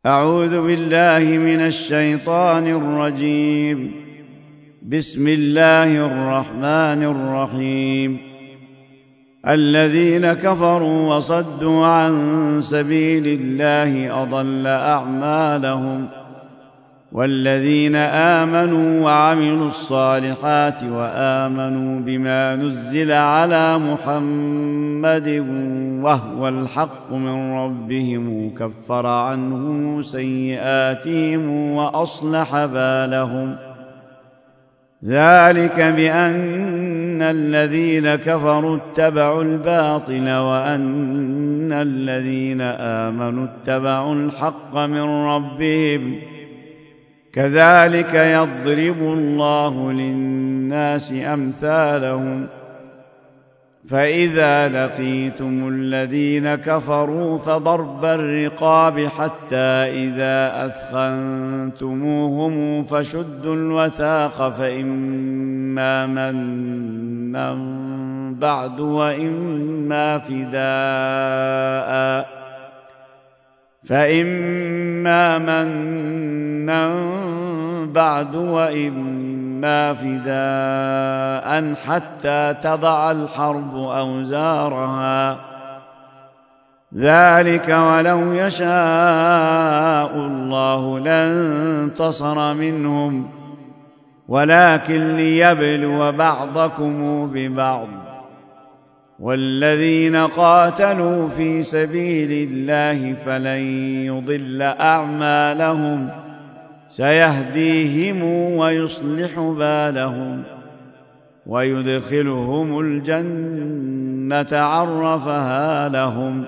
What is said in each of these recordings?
أعوذ بالله من الشيطان الرجيم. بسم الله الرحمن الرحيم. الذين كفروا وصدوا عن سبيل الله أضل أعمالهم، والذين آمنوا وعملوا الصالحات وآمنوا بما نزل على محمد وهو الحق من ربهم كفر عنهم سيئاتهم وأصلح بالهم. ذلك بأن الذين كفروا اتبعوا الباطل وأن الذين آمنوا اتبعوا الحق من ربهم. كذلك يضرب الله للناس أمثالهم. فإذا لقيتم الذين كفروا فضرب الرقاب حتى إذا أثخنتموهم فشدوا الوثاق فإما منا بعد وإما فداء حتى تضع الحرب أوزارها. ذلك ولو يشاء الله لانتصر منهم، ولكن ليبلو بعضكم ببعض. والذين قاتلوا في سبيل الله فلن يضل أعمالهم، سيهديهم ويصلح بالهم ويدخلهم الجنة عرفها لهم.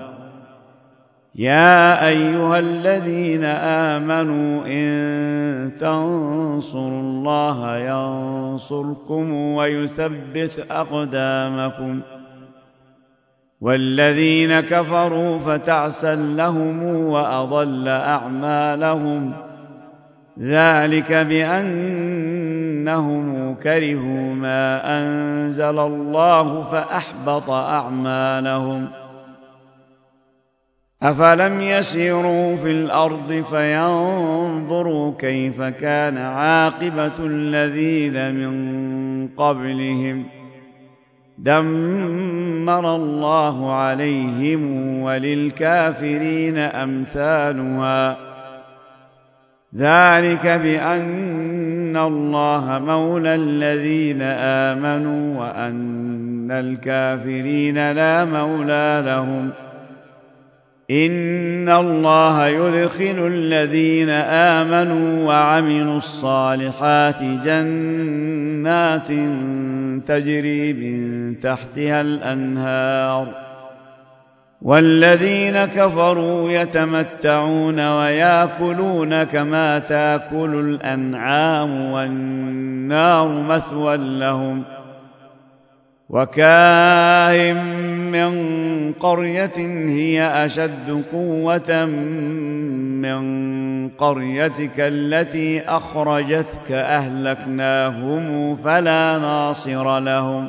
يا أيها الذين آمنوا إن تنصروا الله ينصركم ويثبت أقدامكم. والذين كفروا فتعسا لهم وأضل أعمالهم. ذلك بأنهم كرهوا ما أنزل الله فأحبط أعمالهم. أفلم يسيروا في الأرض فينظروا كيف كان عاقبة الذين من قبلهم. دمر الله عليهم وللكافرين أمثالها. ذلك بأن الله مولى الذين آمنوا وأن الكافرين لا مولى لهم. إن الله يدخل الذين آمنوا وعملوا الصالحات جنات تجري من تحتها الأنهار، والذين كفروا يتمتعون ويأكلون كما تأكل الأنعام والنار مثوى لهم. وكأين من قرية هي أشد قوة من قريتك التي أخرجتك أهلكناهم فلا ناصر لهم.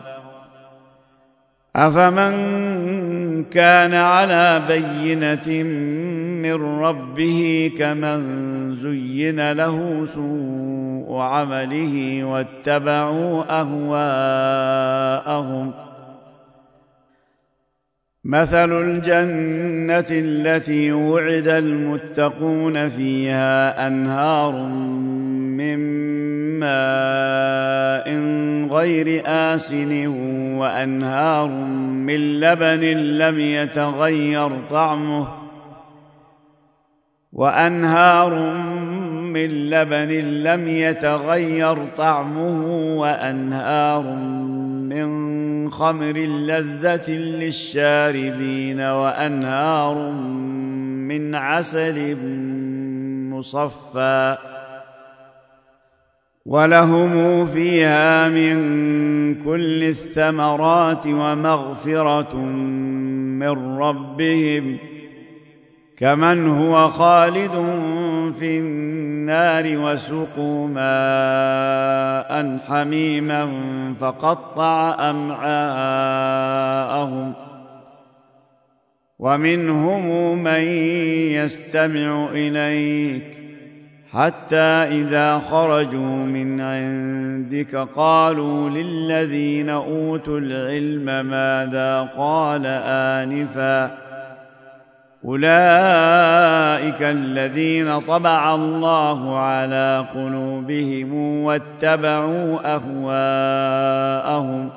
أفمن كان على بينة من ربه كمن زين له سوء عمله واتبعوا أهواءهم. مثل الجنة التي وعد المتقون فيها أنهار من ماء غير آسن وأنهار من لبن لم يتغير طعمه وأنهار من خمر لذة للشاربين وأنهار من عسل مصفى ولهم فيها من كل الثمرات ومغفرة من ربهم كمن هو خالد في النار وسقوا ماء حميما فقطع أمعاءهم ومنهم من يستمع إليك حتى إذا خرجوا من عندك قالوا للذين أوتوا العلم ماذا قال آنفا أولئك الذين طبع الله على قلوبهم واتبعوا أهواءهم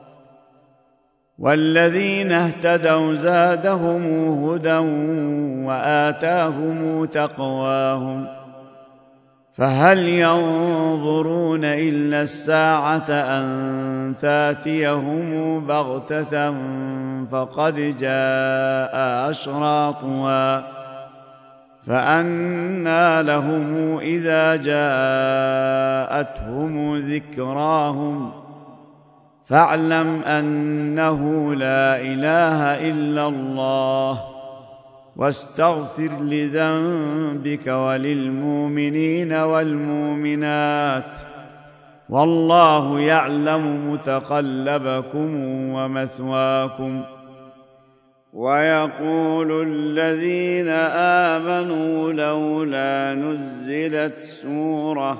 والذين اهتدوا زادهم هدى وآتاهم تقواهم فهل ينظرون إلا الساعة أن تأتيهم بغتة فقد جاء أشراطها فأنى لهم إذا جاءتهم ذكراهم فاعلم أنه لا إله إلا الله واستغفر لذنبك وللمؤمنين والمؤمنات والله يعلم متقلبكم ومثواكم. ويقول الذين آمنوا لولا نزلت سورة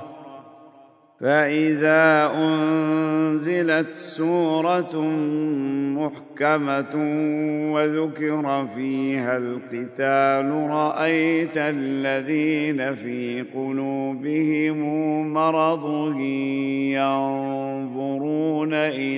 فإذا أنزلت سورة محكمة وذكر فيها القتال رأيت الذين في قلوبهم مرض ينظرون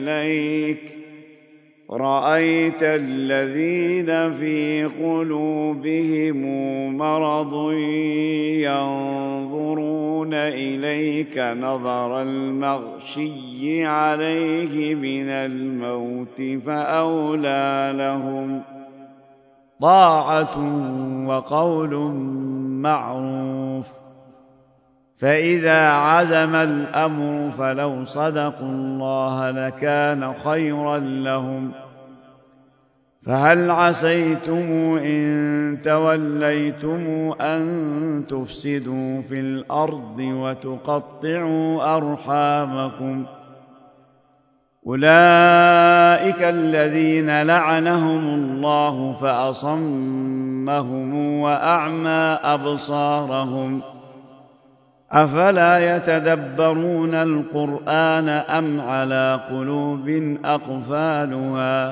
إليك نظر المغشي عليه من الموت فأولى لهم طاعة وقول معروف. فإذا عزم الأمر فلو صدقوا الله لكان خيرا لهم. فهل عسيتم إن توليتم أن تفسدوا في الأرض وتقطعوا أرحامكم أولئك الذين لعنهم الله فأصمهم وأعمى أبصارهم أفلا يتدبرون القرآن أم على قلوب أقفالها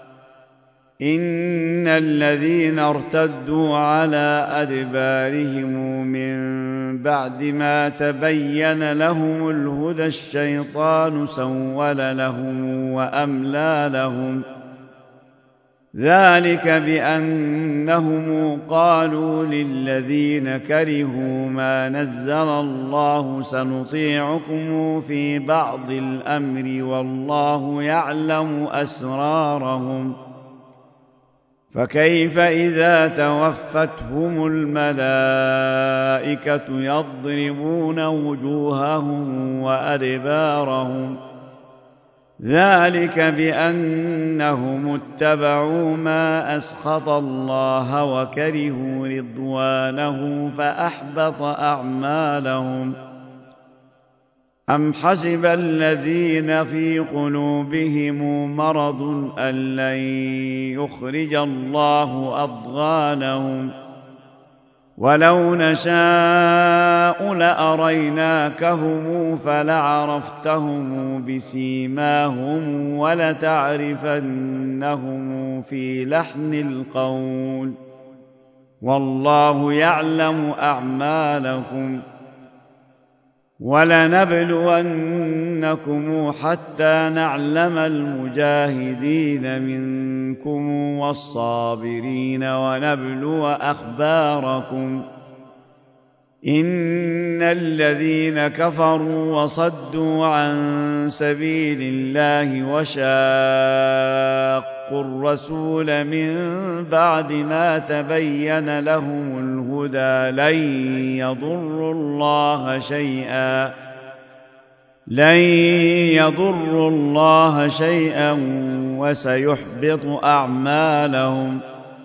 إن الذين ارتدوا على أدبارهم من بعد ما تبين لهم الهدى الشيطان سول لهم وأملى لهم ذلك بأنهم قالوا للذين كرهوا ما نزل الله سنطيعكم في بعض الأمر والله يعلم أسرارهم فكيف إذا توفتهم الملائكة يضربون وجوههم وأدبارهم ذلك بأنهم اتبعوا ما أسخط الله وكرهوا رضوانه فأحبط أعمالهم. أم حسب الذين في قلوبهم مرض أن لن يخرج الله أضغانهم ولو نشاء لأريناكهم فلعرفتهم بسيماهم ولتعرفنهم في لحن القول والله يعلم أعمالكم. ولنبلونكم حتى نعلم المجاهدين منكم والصابرين ونبلو أخباركم إن الذين كفروا وصدوا عن سبيل الله وشاقوا الرسول من بعد ما تبين لهم الهدى لن يضروا الله شيئا وسيحبط أعمالهم.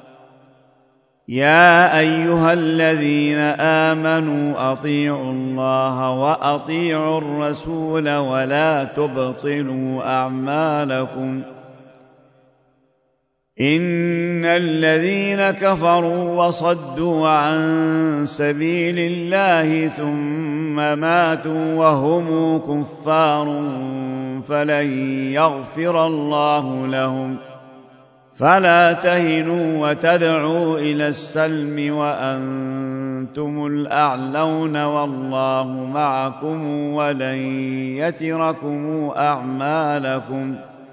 يا أيها الذين آمنوا أطيعوا الله وأطيعوا الرسول ولا تبطلوا أعمالكم إن الذين كفروا وصدوا عن سبيل الله ثم ماتوا وهم كفار فلن يغفر الله لهم فلا تهنوا وتدعوا إلى السلم وأنتم الأعلون والله معكم ولن يتركم أعمالكم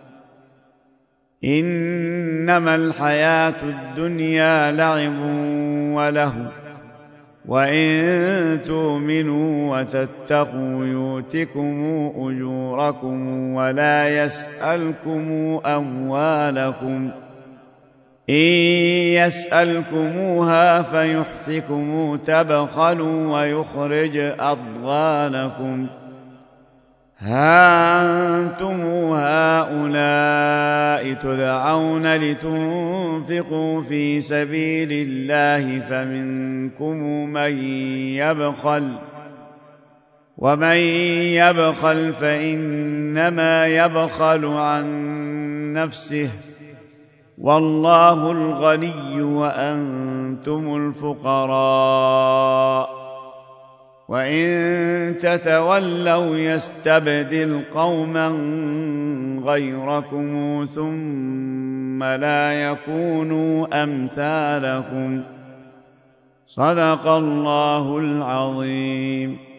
إنما الحياة الدنيا لعب وله وإن تؤمنوا وتتقوا يؤتكم أجوركم ولا يسألكم أموالكم إن يسألكموها فيحفكم تبخلوا ويخرج أضغانكم ها أنتم هؤلاء تدعون لتنفقوا في سبيل الله فمنكم من يبخل ومن يبخل فإنما يبخل عن نفسه والله الغني وأنتم الفقراء وإن تتولوا يستبدل قوما غيركم ثم لا يكونوا أمثالكم صدق الله العظيم.